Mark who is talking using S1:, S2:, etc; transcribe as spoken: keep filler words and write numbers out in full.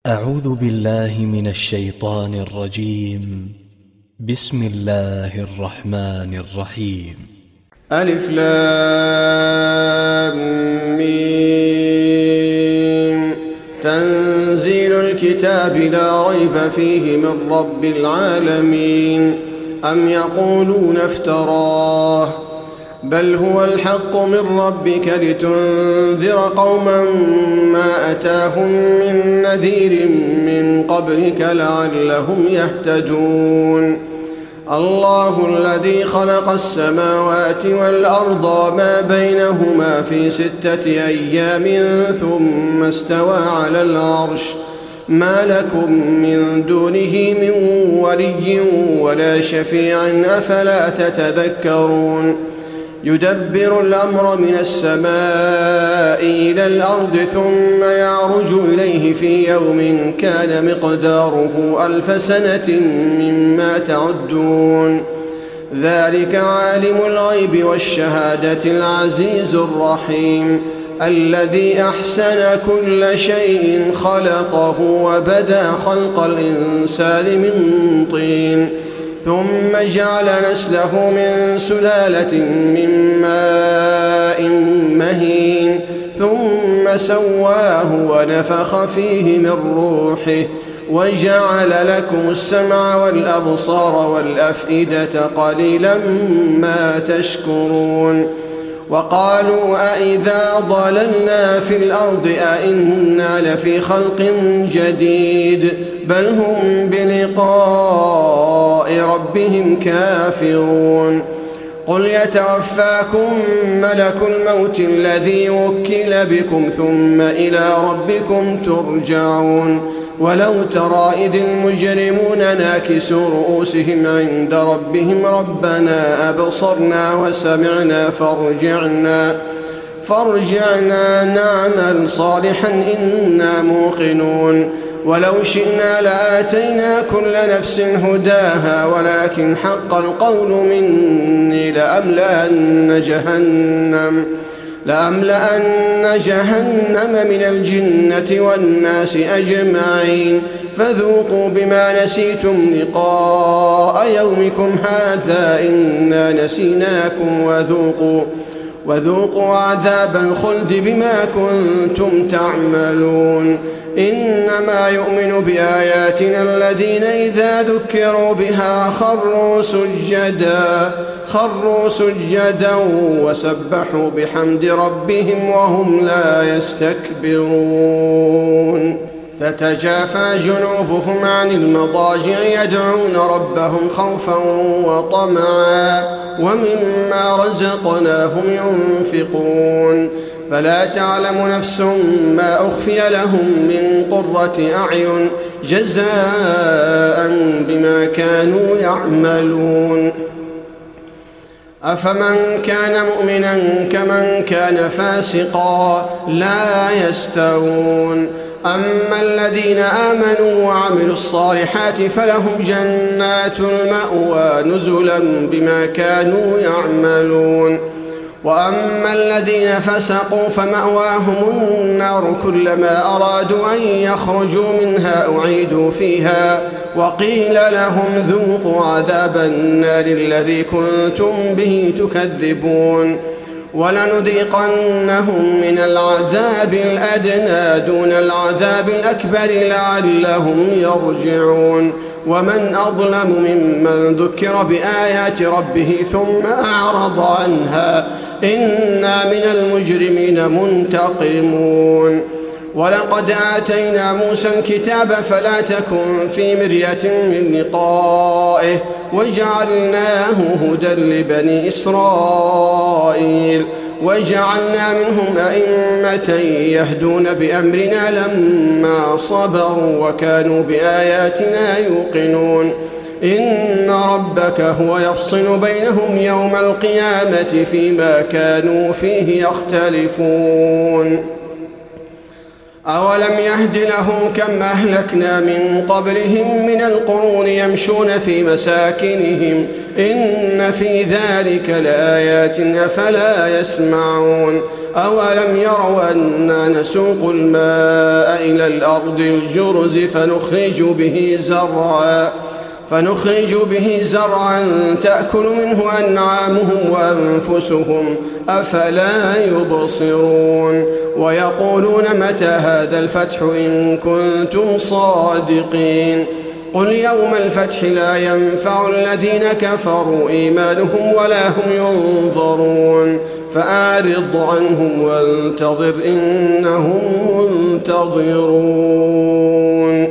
S1: أعوذ بالله من الشيطان الرجيم. بسم الله الرحمن الرحيم.
S2: ألف لام ميم. تنزيل الكتاب لا ريب فيه من رب العالمين. أم يقولون افتراه بل هو الحق من ربك لتنذر قوما ما أتاهم من نذير من قبلك لعلهم يهتدون. الله الذي خلق السماوات والأرض وما بينهما في ستة أيام ثم استوى على العرش ما لكم من دونه من ولي ولا شفيع أفلا تتذكرون. يدبر الأمر من السماء إلى الأرض ثم يعرج إليه في يوم كان مقداره ألف سنة مما تعدون. ذلك عالم الغيب والشهادة العزيز الرحيم الذي أحسن كل شيء خلقه وبدأ خلق الإنسان من طين ثم جعل نسله من سلالة من ماء مهين ثم سواه ونفخ فيه من روحه وجعل لكم السمع والأبصار والأفئدة قليلا ما تشكرون. وقالوا أئذا ضللنا في الأرض أئنا لفي خلق جديد بل هم بلقاء ربهم كافرون. قل يتوفاكم ملك الموت الذي وكل بكم ثم إلى ربكم ترجعون. ولو ترى إذ المجرمون ناكسوا رؤوسهم عند ربهم ربنا أبصرنا وسمعنا فارجعنا فارجعنا نعمل صالحا إنا موقنون. ولو شئنا لآتينا كل نفس هداها ولكن حق القول مني لأملأن جهنم لأملأن جهنم من الجنة والناس أجمعين فذوقوا بما نسيتم لقاء يومكم هذا إنا نسيناكم وذوقوا وذوقوا عذاب الخلد بما كنتم تعملون. إنما يؤمن بآياتنا الذين إذا ذكروا بها خروا سجدا خروا سجدا وسبحوا بحمد ربهم وهم لا يستكبرون. تتجافى جنوبهم عن المضاجع يدعون ربهم خوفا وطمعا ومما رزقناهم ينفقون. فلا تعلم نفس ما أخفي لهم من قرة أعين جزاء بما كانوا يعملون. أفمن كان مؤمنا كمن كان فاسقا لا يستوون. أما الذين آمنوا وعملوا الصالحات فلهم جنات المأوى نزلا بما كانوا يعملون. وأما الذين فسقوا فمأواهم النار كلما أرادوا أن يخرجوا منها أعيدوا فيها وقيل لهم ذوقوا عذاب النار الذي كنتم به تكذبون. ولنذيقنهم من العذاب الأدنى دون العذاب الأكبر لعلهم يرجعون. ومن أظلم ممن ذكر بآيات ربه ثم أعرض عنها إنا من المجرمين منتقمون. ولقد آتينا موسى الكتاب فلا تكن في مرية من لقائه وجعلناه هدى لبني إسرائيل وجعلنا منهم أئمة يهدون بأمرنا لما صبروا وكانوا بآياتنا يوقنون. إن ربك هو يفصل بينهم يوم القيامة فيما كانوا فيه يختلفون. أولم يهد لهم كم أهلكنا من قبلهم من القرون يمشون في مساكنهم إن في ذلك لآيات أفلا يسمعون. أولم يروا أنا نسوق الماء إلى الأرض الجرز فنخرج به زرعا فنخرج به زرعا تأكل منه أنعامهم وأنفسهم أفلا يبصرون ويقولون متى هذا الفتح إن كنتم صادقين قل يوم الفتح لا ينفع الذين كفروا إيمانهم ولا هم ينظرون فأعرض عنهم وانتظر إنهم منتظرون.